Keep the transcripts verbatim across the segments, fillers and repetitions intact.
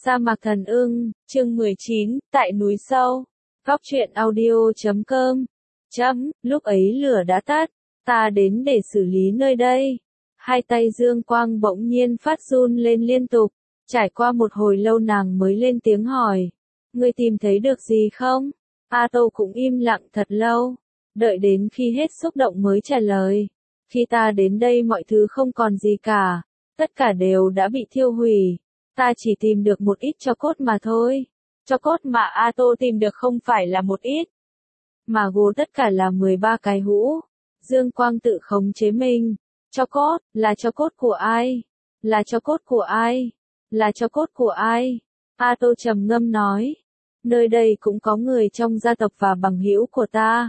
Sa mạc thần ưng, chương mười chín, tại núi sâu. Góc truyện audio chấm com. Chấm, lúc ấy lửa đã tắt, ta đến để xử lý nơi đây. Hai tay Dương Quang bỗng nhiên phát run lên liên tục. Trải qua một hồi lâu nàng mới lên tiếng hỏi. Ngươi tìm thấy được gì không? A Tô cũng im lặng thật lâu. Đợi đến khi hết xúc động mới trả lời. Khi ta đến đây mọi thứ không còn gì cả. Tất cả đều đã bị thiêu hủy. Ta chỉ tìm được một ít tro cốt mà thôi. Tro cốt mà A Tô tìm được không phải là một ít. Mà gồm tất cả là mười ba cái hũ. Dương Quang tự khống chế mình. Tro cốt, là tro cốt của ai? Là tro cốt của ai? Là tro cốt của ai? A Tô trầm ngâm nói. Nơi đây cũng có người trong gia tộc và bằng hữu của ta.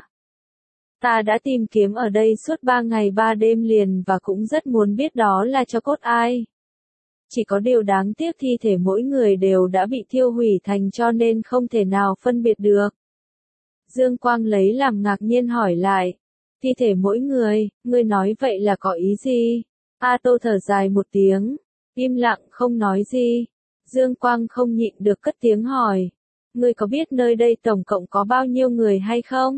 Ta đã tìm kiếm ở đây suốt ba ngày ba đêm liền và cũng rất muốn biết đó là tro cốt ai. Chỉ có điều đáng tiếc thi thể mỗi người đều đã bị thiêu hủy thành cho nên không thể nào phân biệt được. Dương Quang lấy làm ngạc nhiên hỏi lại. Thi thể mỗi người, ngươi nói vậy là có ý gì? A Tô thở dài một tiếng, im lặng không nói gì. Dương Quang không nhịn được cất tiếng hỏi. Ngươi có biết nơi đây tổng cộng có bao nhiêu người hay không?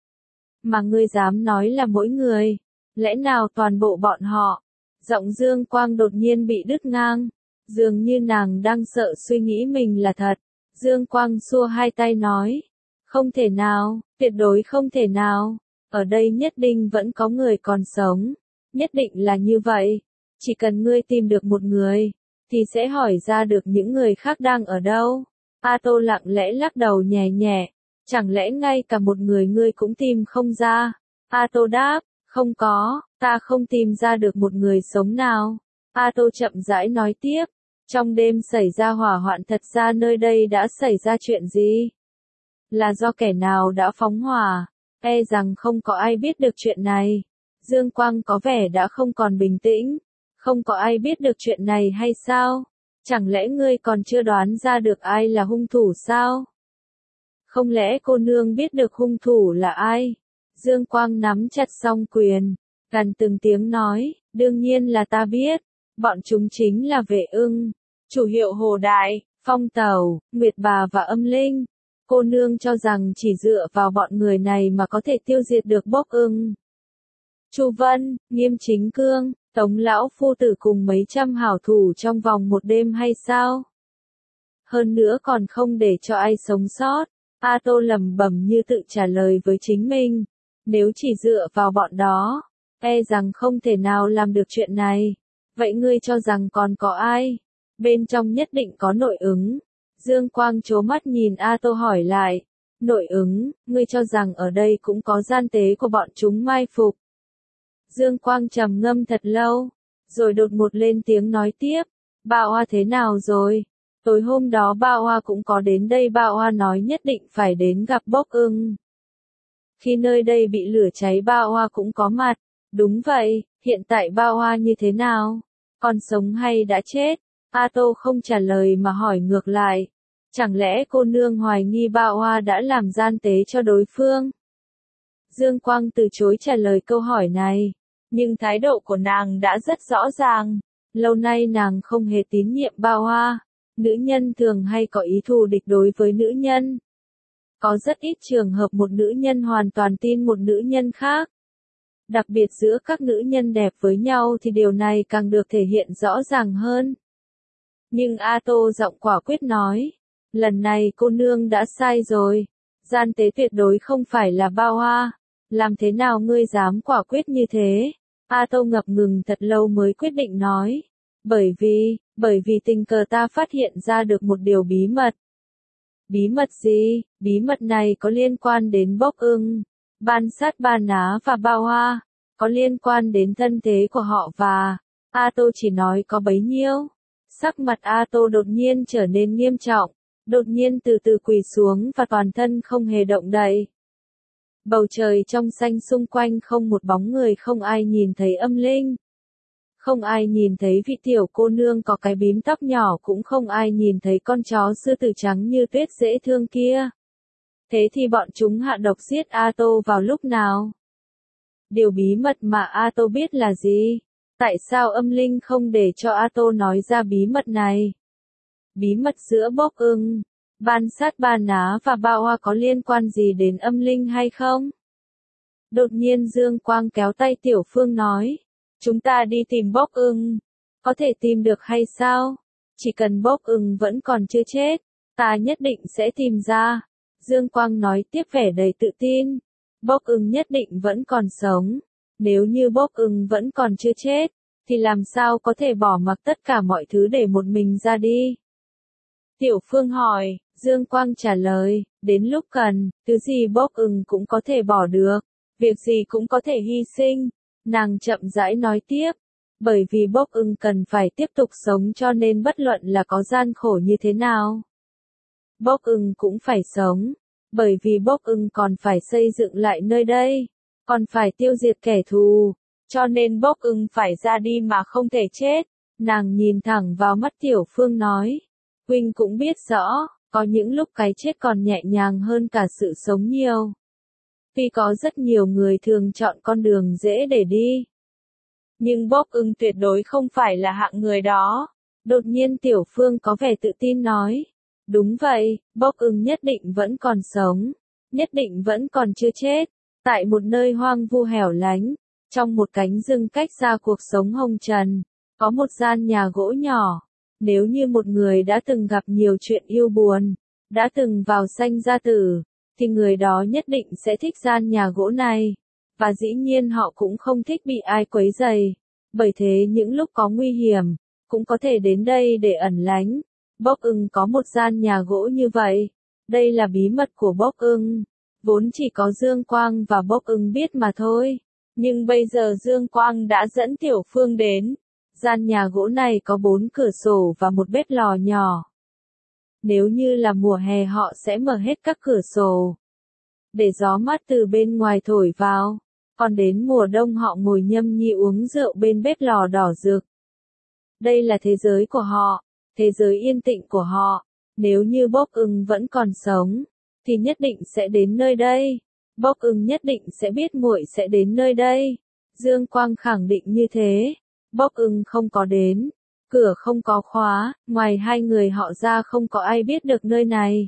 Mà ngươi dám nói là mỗi người, lẽ nào toàn bộ bọn họ? Giọng Dương Quang đột nhiên bị đứt ngang, dường như nàng đang sợ suy nghĩ mình là thật. Dương Quang xua hai tay nói, không thể nào, tuyệt đối không thể nào, ở đây nhất định vẫn có người còn sống, nhất định là như vậy, chỉ cần ngươi tìm được một người, thì sẽ hỏi ra được những người khác đang ở đâu. A Tô lặng lẽ lắc đầu nhẹ nhẹ, chẳng lẽ ngay cả một người ngươi cũng tìm không ra? A Tô đáp, không có, ta không tìm ra được một người sống nào. A Tô chậm rãi nói tiếp, trong đêm xảy ra hỏa hoạn thật ra nơi đây đã xảy ra chuyện gì? Là do kẻ nào đã phóng hỏa? E rằng không có ai biết được chuyện này. Dương Quang có vẻ đã không còn bình tĩnh. Không có ai biết được chuyện này hay sao? Chẳng lẽ ngươi còn chưa đoán ra được ai là hung thủ sao? Không lẽ cô nương biết được hung thủ là ai? Dương Quang nắm chặt song quyền, gần từng tiếng nói, đương nhiên là ta biết, bọn chúng chính là Vệ Ưng, chủ hiệu Hồ Đại, Phong Tẩu, Nguyệt Bà và Âm Linh. Cô nương cho rằng chỉ dựa vào bọn người này mà có thể tiêu diệt được Bốc Ưng. Chu Vân, Nghiêm Chính Cương, Tống Lão Phu Tử cùng mấy trăm hảo thủ trong vòng một đêm hay sao? Hơn nữa còn không để cho ai sống sót. A Tô lẩm bẩm như tự trả lời với chính mình. Nếu chỉ dựa vào bọn đó, e rằng không thể nào làm được chuyện này. Vậy ngươi cho rằng còn có ai? Bên trong nhất định có nội ứng. Dương Quang trố mắt nhìn A Tô hỏi lại. Nội ứng, ngươi cho rằng ở đây cũng có gian tế của bọn chúng mai phục. Dương Quang trầm ngâm thật lâu, rồi đột ngột lên tiếng nói tiếp. Ba Oa thế nào rồi? Tối hôm đó Ba Oa cũng có đến đây. Ba Oa nói nhất định phải đến gặp Bốc Ưng. Khi nơi đây bị lửa cháy Ba Oa cũng có mặt. Đúng vậy, hiện tại Ba Oa như thế nào? Còn sống hay đã chết? A Tô không trả lời mà hỏi ngược lại. Chẳng lẽ cô nương hoài nghi Ba Oa đã làm gian tế cho đối phương? Dương Quang từ chối trả lời câu hỏi này. Nhưng thái độ của nàng đã rất rõ ràng. Lâu nay nàng không hề tín nhiệm Ba Oa. Nữ nhân thường hay có ý thù địch đối với nữ nhân. Có rất ít trường hợp một nữ nhân hoàn toàn tin một nữ nhân khác. Đặc biệt giữa các nữ nhân đẹp với nhau thì điều này càng được thể hiện rõ ràng hơn. Nhưng A Tô giọng quả quyết nói, lần này cô nương đã sai rồi. Gian tế tuyệt đối không phải là Ba Oa. Làm thế nào ngươi dám quả quyết như thế? A Tô ngập ngừng thật lâu mới quyết định nói. Bởi vì, bởi vì tình cờ ta phát hiện ra được một điều bí mật. Bí mật gì? Bí mật này có liên quan đến Bốc Ưng, Ban Sát Ba Ná và Ba Oa, có liên quan đến thân thế của họ và... A Tô chỉ nói có bấy nhiêu. Sắc mặt A Tô đột nhiên trở nên nghiêm trọng, đột nhiên từ từ quỳ xuống và toàn thân không hề động đậy. Bầu trời trong xanh xung quanh không một bóng người, không ai nhìn thấy Âm Linh. Không ai nhìn thấy vị tiểu cô nương có cái bím tóc nhỏ, cũng không ai nhìn thấy con chó sư tử trắng như tuyết dễ thương kia. Thế thì bọn chúng hạ độc giết A Tô vào lúc nào? Điều bí mật mà A Tô biết là gì? Tại sao Âm Linh không để cho A Tô nói ra bí mật này? Bí mật giữa Bốc Ưng, Ban Sát Ba Ná và Ba Hoa có liên quan gì đến âm linh hay không? Đột nhiên Dương Quang kéo tay Tiểu Phương nói, chúng ta đi tìm Bốc Ưng, có thể tìm được hay sao? Chỉ cần Bốc Ưng vẫn còn chưa chết, ta nhất định sẽ tìm ra. Dương Quang nói tiếp vẻ đầy tự tin, Bốc Ưng nhất định vẫn còn sống. Nếu như Bốc Ưng vẫn còn chưa chết, thì làm sao có thể bỏ mặc tất cả mọi thứ để một mình ra đi? Tiểu Phương hỏi, Dương Quang trả lời, đến lúc cần, thứ gì Bốc Ưng cũng có thể bỏ được, việc gì cũng có thể hy sinh. Nàng chậm rãi nói tiếp, bởi vì Bốc Ưng cần phải tiếp tục sống cho nên bất luận là có gian khổ như thế nào, Bốc Ưng cũng phải sống, bởi vì Bốc Ưng còn phải xây dựng lại nơi đây, còn phải tiêu diệt kẻ thù, cho nên Bốc Ưng phải ra đi mà không thể chết. Nàng nhìn thẳng vào mắt Tiểu Phương nói, huynh cũng biết rõ, có những lúc cái chết còn nhẹ nhàng hơn cả sự sống nhiều. Tuy có rất nhiều người thường chọn con đường dễ để đi, nhưng Bốc Ưng tuyệt đối không phải là hạng người đó. Đột nhiên Tiểu Phương có vẻ tự tin nói, đúng vậy, Bốc Ưng nhất định vẫn còn sống, nhất định vẫn còn chưa chết. Tại một nơi hoang vu hẻo lánh, trong một cánh rừng cách xa cuộc sống hồng trần, có một gian nhà gỗ nhỏ. Nếu như một người đã từng gặp nhiều chuyện yêu buồn, đã từng vào sanh ra tử, thì người đó nhất định sẽ thích gian nhà gỗ này. Và dĩ nhiên họ cũng không thích bị ai quấy rầy. Bởi thế những lúc có nguy hiểm, cũng có thể đến đây để ẩn lánh. Bốc Ưng có một gian nhà gỗ như vậy. Đây là bí mật của Bốc Ưng. Vốn chỉ có Dương Quang và Bốc Ưng biết mà thôi. Nhưng bây giờ Dương Quang đã dẫn Tiểu Phương đến. Gian nhà gỗ này có bốn cửa sổ và một bếp lò nhỏ. Nếu như là mùa hè họ sẽ mở hết các cửa sổ, để gió mát từ bên ngoài thổi vào. Còn đến mùa đông họ ngồi nhâm nhi uống rượu bên bếp lò đỏ rực. Đây là thế giới của họ, thế giới yên tĩnh của họ. Nếu như Bốc Ưng vẫn còn sống, thì nhất định sẽ đến nơi đây. Bốc Ưng nhất định sẽ biết muội sẽ đến nơi đây. Dương Quang khẳng định như thế. Bốc Ưng không có đến, cửa không có khóa, ngoài hai người họ ra không có ai biết được nơi này.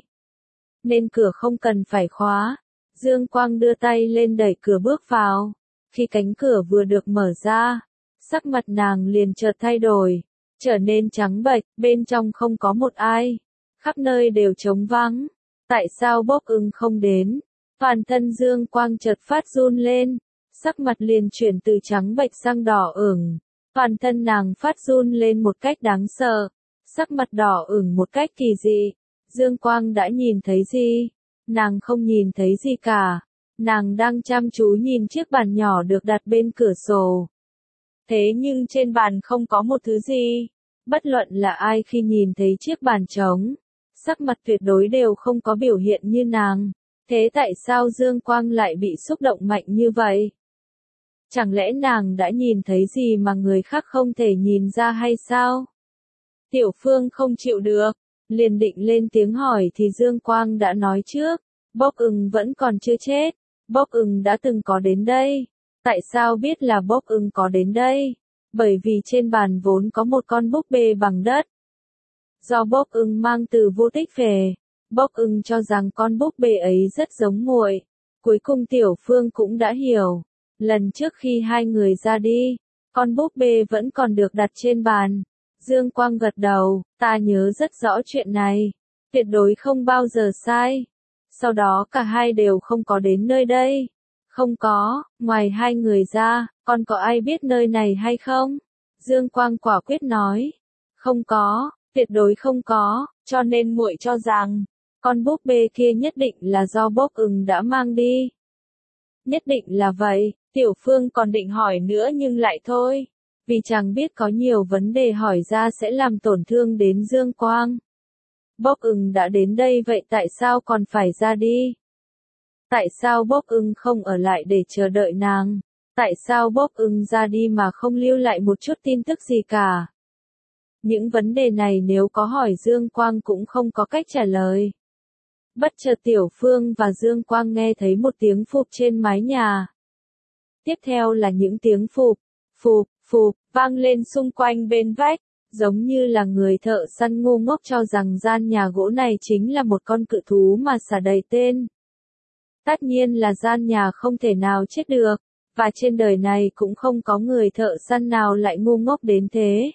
Nên cửa không cần phải khóa. Dương Quang đưa tay lên đẩy cửa bước vào. Khi cánh cửa vừa được mở ra, sắc mặt nàng liền chợt thay đổi, trở nên trắng bệch, bên trong không có một ai. Khắp nơi đều trống vắng. Tại sao Bốc Ưng không đến? Toàn thân Dương Quang chợt phát run lên, sắc mặt liền chuyển từ trắng bệch sang đỏ ửng. Toàn thân nàng phát run lên một cách đáng sợ, sắc mặt đỏ ửng một cách kỳ dị. Dương Quang đã nhìn thấy gì? Nàng không nhìn thấy gì cả. Nàng đang chăm chú nhìn chiếc bàn nhỏ được đặt bên cửa sổ. Thế nhưng trên bàn không có một thứ gì. Bất luận là ai khi nhìn thấy chiếc bàn trống, sắc mặt tuyệt đối đều không có biểu hiện như nàng. Thế tại sao Dương Quang lại bị xúc động mạnh như vậy? Chẳng lẽ nàng đã nhìn thấy gì mà người khác không thể nhìn ra hay sao? Tiểu Phương không chịu được, liền định lên tiếng hỏi thì Dương Quang đã nói trước, Bốc Ưng vẫn còn chưa chết, Bốc Ưng đã từng có đến đây. Tại sao biết là Bốc Ưng có đến đây? Bởi vì trên bàn vốn có một con búp bê bằng đất. Do Bốc Ưng mang từ vô tích về, Bốc Ưng cho rằng con búp bê ấy rất giống muội. Cuối cùng Tiểu Phương cũng đã hiểu. Lần trước khi hai người ra đi, con búp bê vẫn còn được đặt trên bàn. Dương Quang gật đầu, ta nhớ rất rõ chuyện này, tuyệt đối không bao giờ sai. Sau đó cả hai đều không có đến nơi đây. Không có, ngoài hai người ra, còn có ai biết nơi này hay không? Dương Quang quả quyết nói, không có, tuyệt đối không có, cho nên muội cho rằng, con búp bê kia nhất định là do Bốc Ưng đã mang đi. Nhất định là vậy. Tiểu Phương còn định hỏi nữa nhưng lại thôi, vì chẳng biết có nhiều vấn đề hỏi ra sẽ làm tổn thương đến Dương Quang. Bốc Ưng đã đến đây vậy tại sao còn phải ra đi? Tại sao Bốc Ưng không ở lại để chờ đợi nàng? Tại sao Bốc Ưng ra đi mà không lưu lại một chút tin tức gì cả? Những vấn đề này nếu có hỏi Dương Quang cũng không có cách trả lời. Bất chợt Tiểu Phương và Dương Quang nghe thấy một tiếng phụp trên mái nhà. Tiếp theo là những tiếng phụp, phụp, phụp, vang lên xung quanh bên vách. giống như là người thợ săn ngu ngốc cho rằng gian nhà gỗ này chính là một con cự thú mà xả đầy tên. Tất nhiên là gian nhà không thể nào chết được, và trên đời này cũng không có người thợ săn nào lại ngu ngốc đến thế.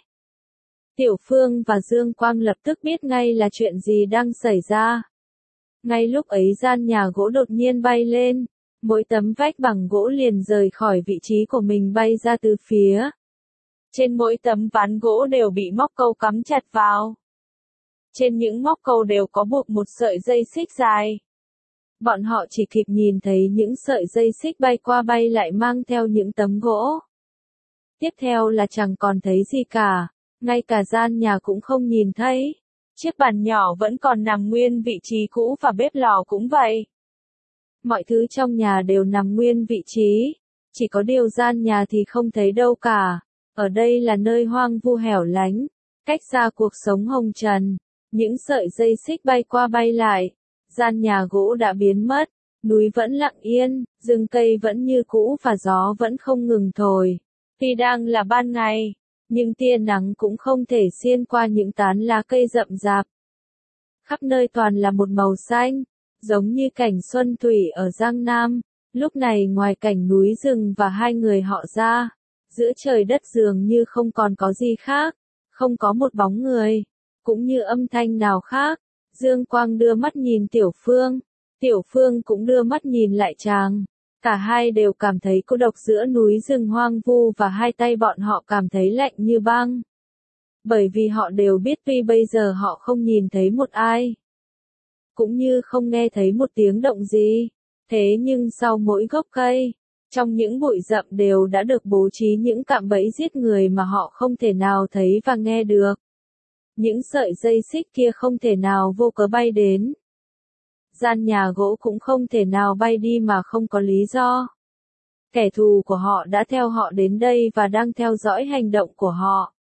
Tiểu Phương và Dương Quang lập tức biết ngay là chuyện gì đang xảy ra. Ngay lúc ấy gian nhà gỗ đột nhiên bay lên, mỗi tấm vách bằng gỗ liền rời khỏi vị trí của mình bay ra từ phía. Trên mỗi tấm ván gỗ đều bị móc câu cắm chặt vào. Trên những móc câu đều có buộc một sợi dây xích dài. Bọn họ chỉ kịp nhìn thấy những sợi dây xích bay qua bay lại mang theo những tấm gỗ. Tiếp theo là chẳng còn thấy gì cả, ngay cả gian nhà cũng không nhìn thấy. Chiếc bàn nhỏ vẫn còn nằm nguyên vị trí cũ và bếp lò cũng vậy. Mọi thứ trong nhà đều nằm nguyên vị trí, chỉ có điều gian nhà thì không thấy đâu cả. Ở đây là nơi hoang vu hẻo lánh, cách xa cuộc sống hồng trần, những sợi dây xích bay qua bay lại, gian nhà gỗ đã biến mất, núi vẫn lặng yên, rừng cây vẫn như cũ và gió vẫn không ngừng thổi. Tuy đang là ban ngày, nhưng tia nắng cũng không thể xuyên qua những tán lá cây rậm rạp. Khắp nơi toàn là một màu xanh, giống như cảnh xuân thủy ở Giang Nam. Lúc này ngoài cảnh núi rừng và hai người họ ra, giữa trời đất dường như không còn có gì khác, không có một bóng người, cũng như âm thanh nào khác. Dương Quang đưa mắt nhìn Tiểu Phương, Tiểu Phương cũng đưa mắt nhìn lại chàng. Cả hai đều cảm thấy cô độc giữa núi rừng hoang vu và hai tay bọn họ cảm thấy lạnh như băng. Bởi vì họ đều biết tuy bây giờ họ không nhìn thấy một ai, cũng như không nghe thấy một tiếng động gì, thế nhưng sau mỗi gốc cây, trong những bụi rậm đều đã được bố trí những cạm bẫy giết người mà họ không thể nào thấy và nghe được. Những sợi dây xích kia không thể nào vô cớ bay đến. Gian nhà gỗ cũng không thể nào bay đi mà không có lý do. Kẻ thù của họ đã theo họ đến đây và đang theo dõi hành động của họ.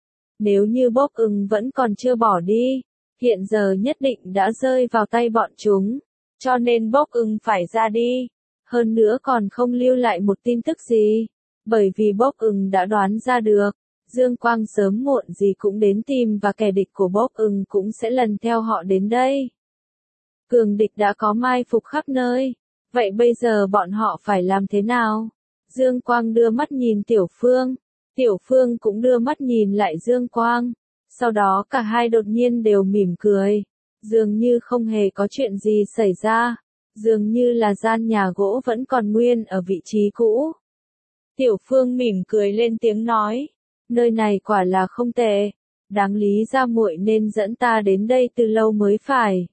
Nếu như Bốc Ưng vẫn còn chưa bỏ đi, hiện giờ nhất định đã rơi vào tay bọn chúng, cho nên Bốc Ưng phải ra đi. Hơn nữa còn không lưu lại một tin tức gì, bởi vì Bốc Ưng đã đoán ra được, Dương Quang sớm muộn gì cũng đến tìm và kẻ địch của Bốc Ưng cũng sẽ lần theo họ đến đây. Cường địch đã có mai phục khắp nơi, vậy bây giờ bọn họ phải làm thế nào? Dương Quang đưa mắt nhìn Tiểu Phương, Tiểu Phương cũng đưa mắt nhìn lại Dương Quang, sau đó cả hai đột nhiên đều mỉm cười, dường như không hề có chuyện gì xảy ra, dường như là gian nhà gỗ vẫn còn nguyên ở vị trí cũ. Tiểu Phương mỉm cười lên tiếng nói, nơi này quả là không tệ, đáng lý ra muội nên dẫn ta đến đây từ lâu mới phải.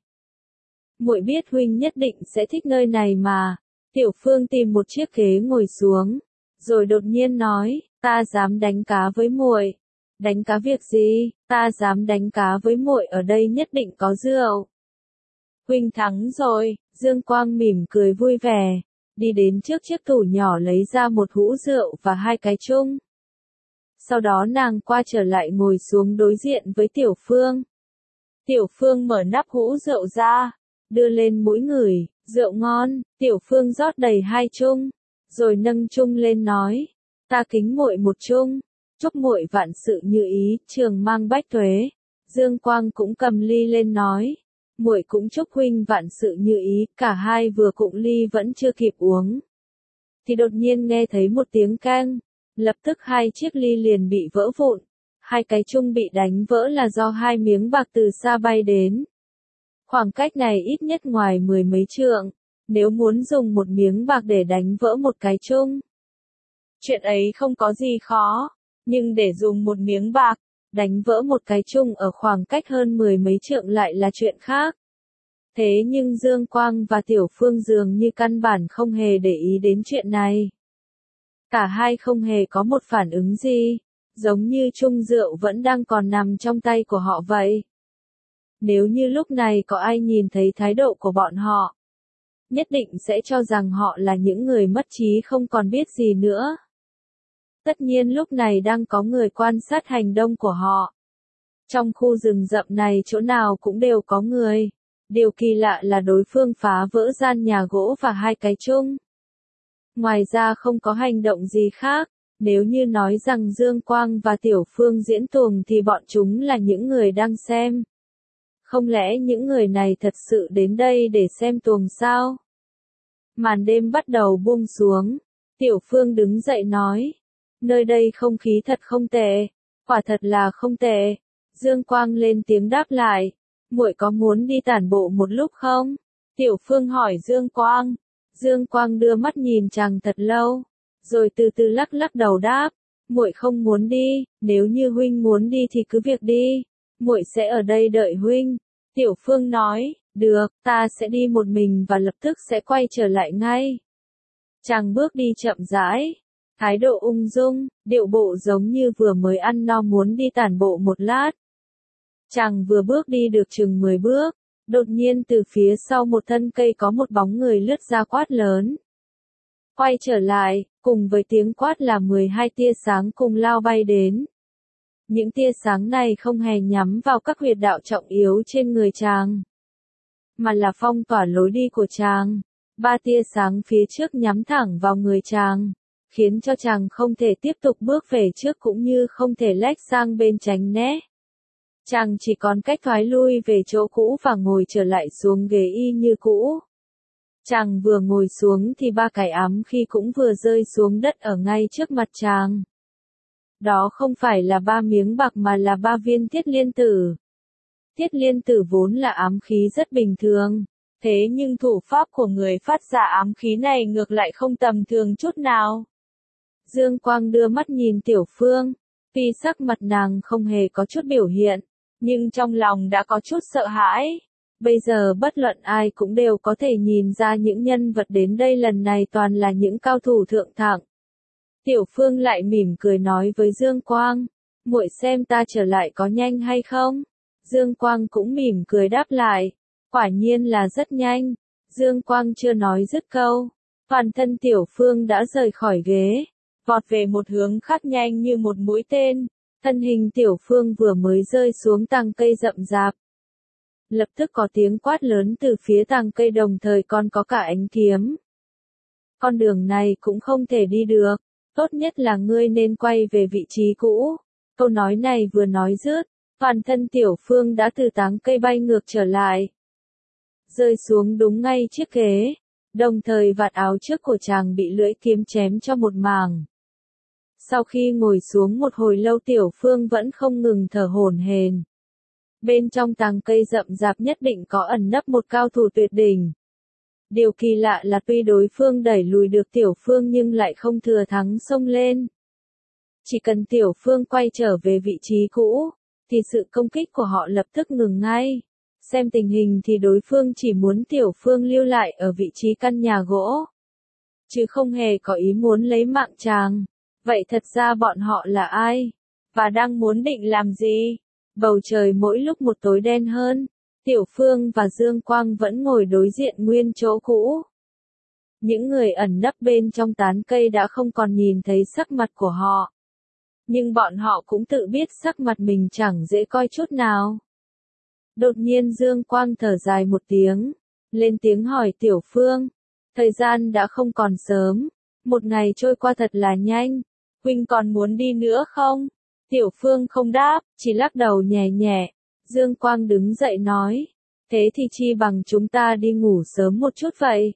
Muội biết huynh nhất định sẽ thích nơi này mà. Tiểu Phương tìm một chiếc ghế ngồi xuống, rồi đột nhiên nói, ta dám đánh cá với muội. Đánh cá việc gì? Ta dám đánh cá với muội, ở đây nhất định có rượu. Huynh thắng rồi. Dương Quang mỉm cười vui vẻ, đi đến trước chiếc tủ nhỏ lấy ra một hũ rượu và hai cái chung. Sau đó nàng qua trở lại ngồi xuống đối diện với Tiểu Phương. Tiểu Phương mở nắp hũ rượu ra, đưa lên mũi ngửi, rượu ngon. Tiểu Phương rót đầy hai chung, rồi nâng chung lên nói, ta kính muội một chung, chúc muội vạn sự như ý, trường mang bách tuế. Dương Quang cũng cầm ly lên nói, muội cũng chúc huynh vạn sự như ý. Cả hai vừa cụng ly vẫn chưa kịp uống, thì đột nhiên nghe thấy một tiếng keng, lập tức hai chiếc ly liền bị vỡ vụn. Hai cái chung bị đánh vỡ là do hai miếng bạc từ xa bay đến. Khoảng cách này ít nhất ngoài mười mấy trượng, nếu muốn dùng một miếng bạc để đánh vỡ một cái chung, chuyện ấy không có gì khó, nhưng để dùng một miếng bạc, đánh vỡ một cái chung ở khoảng cách hơn mười mấy trượng lại là chuyện khác. Thế nhưng Dương Quang và Tiểu Phương dường như căn bản không hề để ý đến chuyện này. Cả hai không hề có một phản ứng gì, giống như chung rượu vẫn đang còn nằm trong tay của họ vậy. Nếu như lúc này có ai nhìn thấy thái độ của bọn họ, nhất định sẽ cho rằng họ là những người mất trí không còn biết gì nữa. Tất nhiên lúc này đang có người quan sát hành động của họ. Trong khu rừng rậm này chỗ nào cũng đều có người. Điều kỳ lạ là đối phương phá vỡ gian nhà gỗ và hai cái chung. Ngoài ra không có hành động gì khác, Nếu như nói rằng Dương Quang và Tiểu Phương diễn tuồng thì bọn chúng là những người đang xem. Không lẽ những người này thật sự đến đây để xem tuồng sao? Màn đêm bắt đầu buông xuống. Tiểu Phương đứng dậy nói. Nơi đây không khí thật không tệ. Quả thật là không tệ. Dương Quang lên tiếng đáp lại. Muội có muốn đi tản bộ một lúc không? Tiểu Phương hỏi Dương Quang. Dương Quang đưa mắt nhìn chàng thật lâu. Rồi từ từ lắc lắc đầu đáp. Muội không muốn đi. Nếu như huynh muốn đi thì cứ việc đi. Muội sẽ ở đây đợi huynh. Tiểu Phương nói. Được, ta sẽ đi một mình và lập tức sẽ quay trở lại ngay. Chàng bước đi chậm rãi. Thái độ ung dung, điệu bộ giống như vừa mới ăn no muốn đi tản bộ một lát. Chàng vừa bước đi được chừng mười bước, đột nhiên từ phía sau một thân cây có một bóng người lướt ra quát lớn. Quay trở lại, cùng với tiếng quát là mười hai tia sáng cùng lao bay đến. Những tia sáng này không hề nhắm vào các huyệt đạo trọng yếu trên người chàng, mà là phong tỏa lối đi của chàng. Ba tia sáng phía trước nhắm thẳng vào người chàng, khiến cho chàng không thể tiếp tục bước về trước cũng như không thể lách sang bên tránh né. Chàng chỉ còn cách thoái lui về chỗ cũ và ngồi trở lại xuống ghế y như cũ. Chàng vừa ngồi xuống thì ba cái ám khí cũng vừa rơi xuống đất ở ngay trước mặt chàng. Đó không phải là ba miếng bạc mà là ba viên thiết liên tử. Thiết liên tử vốn là ám khí rất bình thường. Thế nhưng thủ pháp của người phát ra ám khí này ngược lại không tầm thường chút nào. Dương Quang đưa mắt nhìn Tiểu Phương. Tuy sắc mặt nàng không hề có chút biểu hiện, nhưng trong lòng đã có chút sợ hãi. Bây giờ bất luận ai cũng đều có thể nhìn ra những nhân vật đến đây lần này toàn là những cao thủ thượng thặng. Tiểu Phương lại mỉm cười nói với Dương Quang. Muội xem ta trở lại có nhanh hay không? Dương Quang cũng mỉm cười đáp lại. Quả nhiên là rất nhanh. Dương Quang chưa nói dứt câu. Toàn thân Tiểu Phương đã rời khỏi ghế, vọt về một hướng khác nhanh như một mũi tên. Thân hình Tiểu Phương vừa mới rơi xuống tàng cây rậm rạp. Lập tức có tiếng quát lớn từ phía tàng cây đồng thời còn có cả ánh kiếm. Con đường này cũng không thể đi được. Tốt nhất là ngươi nên quay về vị trí cũ. Câu nói này vừa nói dứt, toàn thân Tiểu Phương đã từ tán cây bay ngược trở lại, rơi xuống đúng ngay chiếc ghế, đồng thời vạt áo trước của chàng bị lưỡi kiếm chém cho một mảng. Sau khi ngồi xuống một hồi lâu Tiểu Phương vẫn không ngừng thở hổn hển. Bên trong tàng cây rậm rạp nhất định có ẩn nấp một cao thủ tuyệt đỉnh. Điều kỳ lạ là tuy đối phương đẩy lùi được Tiểu Phương nhưng lại không thừa thắng xông lên. Chỉ cần Tiểu Phương quay trở về vị trí cũ, thì sự công kích của họ lập tức ngừng ngay. Xem tình hình thì đối phương chỉ muốn Tiểu Phương lưu lại ở vị trí căn nhà gỗ, chứ không hề có ý muốn lấy mạng chàng. Vậy thật ra bọn họ là ai? Và đang muốn định làm gì? Bầu trời mỗi lúc một tối đen hơn. Tiểu Phương và Dương Quang vẫn ngồi đối diện nguyên chỗ cũ. Những người ẩn nấp bên trong tán cây đã không còn nhìn thấy sắc mặt của họ. Nhưng bọn họ cũng tự biết sắc mặt mình chẳng dễ coi chút nào. Đột nhiên Dương Quang thở dài một tiếng, lên tiếng hỏi Tiểu Phương. Thời gian đã không còn sớm, một ngày trôi qua thật là nhanh, huynh còn muốn đi nữa không? Tiểu Phương không đáp, chỉ lắc đầu nhẹ nhẹ. Dương Quang đứng dậy nói, thế thì chi bằng chúng ta đi ngủ sớm một chút vậy.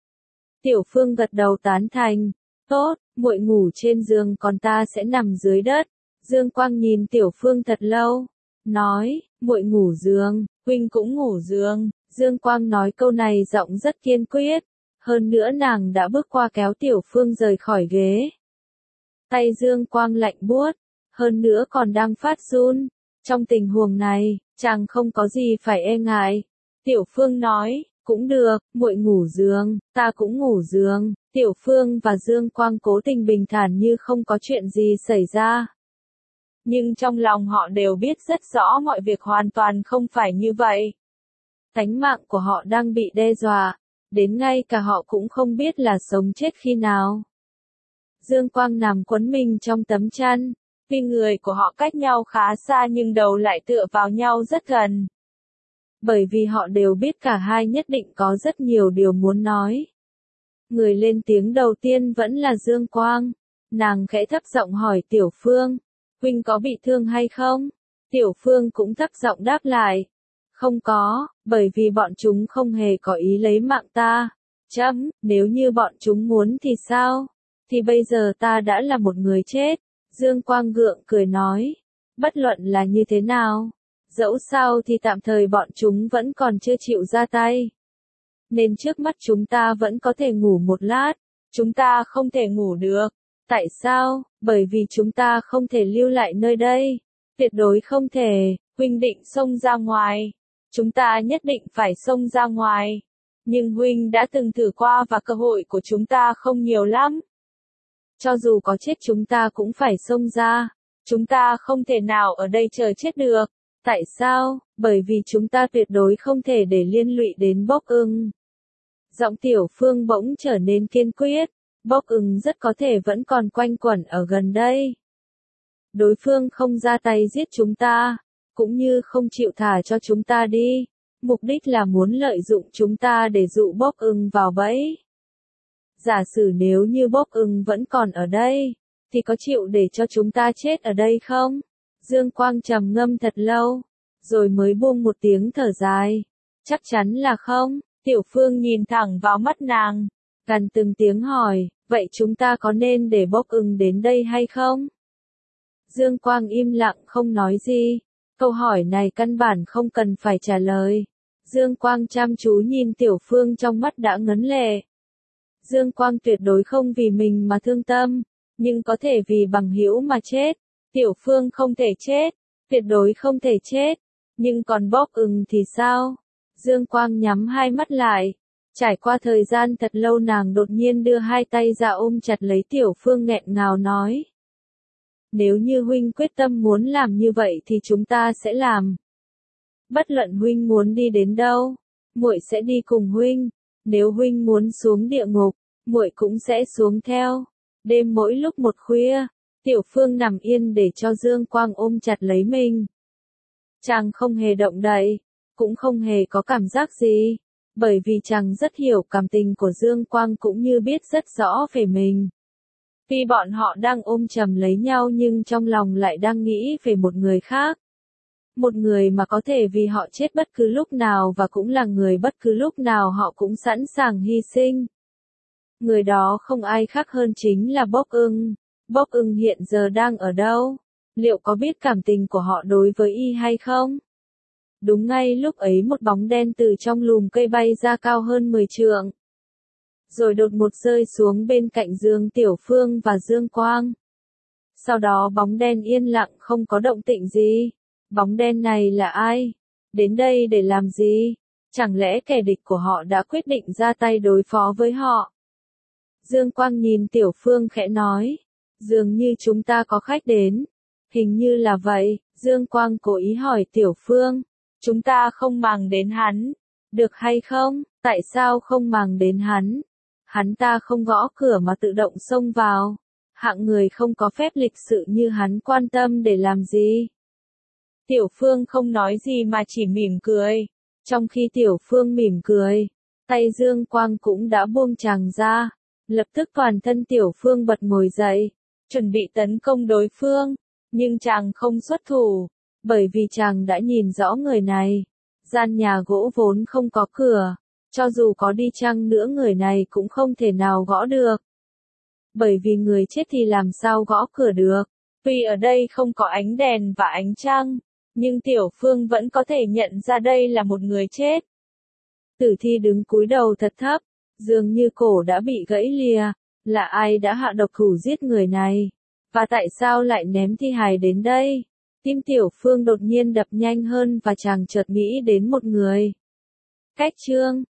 Tiểu Phương gật đầu tán thành, tốt, muội ngủ trên giường còn ta sẽ nằm dưới đất. Dương Quang nhìn Tiểu Phương thật lâu, nói, muội ngủ giường, huynh cũng ngủ giường. Dương Quang nói câu này giọng rất kiên quyết, hơn nữa nàng đã bước qua kéo Tiểu Phương rời khỏi ghế. Tay Dương Quang lạnh buốt, hơn nữa còn đang phát run. Trong tình huống này, chàng không có gì phải e ngại. Tiểu Phương nói, cũng được, muội ngủ giường, ta cũng ngủ giường. Tiểu Phương và Dương Quang cố tình bình thản như không có chuyện gì xảy ra. Nhưng trong lòng họ đều biết rất rõ mọi việc hoàn toàn không phải như vậy. Tánh mạng của họ đang bị đe dọa, đến ngay cả họ cũng không biết là sống chết khi nào. Dương Quang nằm quấn mình trong tấm chăn. Tuy người của họ cách nhau khá xa nhưng đầu lại tựa vào nhau rất gần. Bởi vì họ đều biết cả hai nhất định có rất nhiều điều muốn nói. Người lên tiếng đầu tiên vẫn là Dương Quang. Nàng khẽ thấp giọng hỏi Tiểu Phương, huynh có bị thương hay không? Tiểu Phương cũng thấp giọng đáp lại, không có, bởi vì bọn chúng không hề có ý lấy mạng ta. Chấm, nếu như bọn chúng muốn thì sao? Thì bây giờ ta đã là một người chết. Dương Quang gượng cười nói, bất luận là như thế nào, dẫu sao thì tạm thời bọn chúng vẫn còn chưa chịu ra tay. Nên trước mắt chúng ta vẫn có thể ngủ một lát. Chúng ta không thể ngủ được. Tại sao? Bởi vì chúng ta không thể lưu lại nơi đây. Tuyệt đối không thể. Huynh định xông ra ngoài. Chúng ta nhất định phải xông ra ngoài. Nhưng huynh đã từng thử qua và cơ hội của chúng ta không nhiều lắm. Cho dù có chết chúng ta cũng phải xông ra. Chúng ta không thể nào ở đây chờ chết được. Tại sao? Bởi vì chúng ta tuyệt đối không thể để liên lụy đến Bốc Ưng. Giọng Tiểu Phương bỗng trở nên kiên quyết. Bốc Ưng rất có thể vẫn còn quanh quẩn ở gần đây. Đối phương không ra tay giết chúng ta, cũng như không chịu thả cho chúng ta đi. Mục đích là muốn lợi dụng chúng ta để dụ Bốc Ưng vào bẫy. Giả sử nếu như Bốc Ưng vẫn còn ở đây, thì có chịu để cho chúng ta chết ở đây không? Dương Quang trầm ngâm thật lâu, rồi mới buông một tiếng thở dài. Chắc chắn là không. Tiểu Phương nhìn thẳng vào mắt nàng, gần từng tiếng hỏi, vậy chúng ta có nên để Bốc Ưng đến đây hay không? Dương Quang im lặng không nói gì. Câu hỏi này căn bản không cần phải trả lời. Dương Quang chăm chú nhìn Tiểu Phương trong mắt đã ngấn lệ. Dương Quang tuyệt đối không vì mình mà thương tâm, nhưng có thể vì bằng hữu mà chết. Tiểu Phương không thể chết, tuyệt đối không thể chết. Nhưng còn Bốc Ưng thì sao? Dương Quang nhắm hai mắt lại. Trải qua thời gian thật lâu nàng đột nhiên đưa hai tay ra ôm chặt lấy Tiểu Phương nghẹn ngào nói. Nếu như huynh quyết tâm muốn làm như vậy thì chúng ta sẽ làm. Bất luận huynh muốn đi đến đâu, muội sẽ đi cùng huynh. Nếu huynh muốn xuống địa ngục, muội cũng sẽ xuống theo. Đêm mỗi lúc một khuya, Tiểu Phương nằm yên để cho Dương Quang ôm chặt lấy mình. Chàng không hề động đậy, cũng không hề có cảm giác gì, bởi vì chàng rất hiểu cảm tình của Dương Quang cũng như biết rất rõ về mình. Tuy bọn họ đang ôm chầm lấy nhau nhưng trong lòng lại đang nghĩ về một người khác. Một người mà có thể vì họ chết bất cứ lúc nào và cũng là người bất cứ lúc nào họ cũng sẵn sàng hy sinh. Người đó không ai khác hơn chính là Bốc Ưng. Bốc Ưng hiện giờ đang ở đâu? Liệu có biết cảm tình của họ đối với y hay không? Đúng ngay lúc ấy một bóng đen từ trong lùm cây bay ra cao hơn mười trượng. Rồi đột ngột rơi xuống bên cạnh Dương Tiểu Phương và Dương Quang. Sau đó bóng đen yên lặng không có động tĩnh gì. Bóng đen này là ai? Đến đây để làm gì? Chẳng lẽ kẻ địch của họ đã quyết định ra tay đối phó với họ? Dương Quang nhìn Tiểu Phương khẽ nói. Dường như chúng ta có khách đến. Hình như là vậy. Dương Quang cố ý hỏi Tiểu Phương. Chúng ta không màng đến hắn. Được hay không? Tại sao không màng đến hắn? Hắn ta không gõ cửa mà tự động xông vào. Hạng người không có phép lịch sự như hắn quan tâm để làm gì? Tiểu Phương không nói gì mà chỉ mỉm cười. Trong khi Tiểu Phương mỉm cười, tay Dương Quang cũng đã buông chàng ra. Lập tức toàn thân Tiểu Phương bật ngồi dậy, chuẩn bị tấn công đối phương. Nhưng chàng không xuất thủ, bởi vì chàng đã nhìn rõ người này. Gian nhà gỗ vốn không có cửa. Cho dù có đi chăng nữa người này cũng không thể nào gõ được. Bởi vì người chết thì làm sao gõ cửa được. Tuy ở đây không có ánh đèn và ánh trăng, nhưng Tiểu Phương vẫn có thể nhận ra đây là một người chết. Tử thi đứng cúi đầu thật thấp, dường như cổ đã bị gãy lìa. Là ai đã hạ độc thủ giết người này? Và tại sao lại ném thi hài đến đây? Tim Tiểu Phương đột nhiên đập nhanh hơn và chàng chợt nghĩ đến một người. Cách chương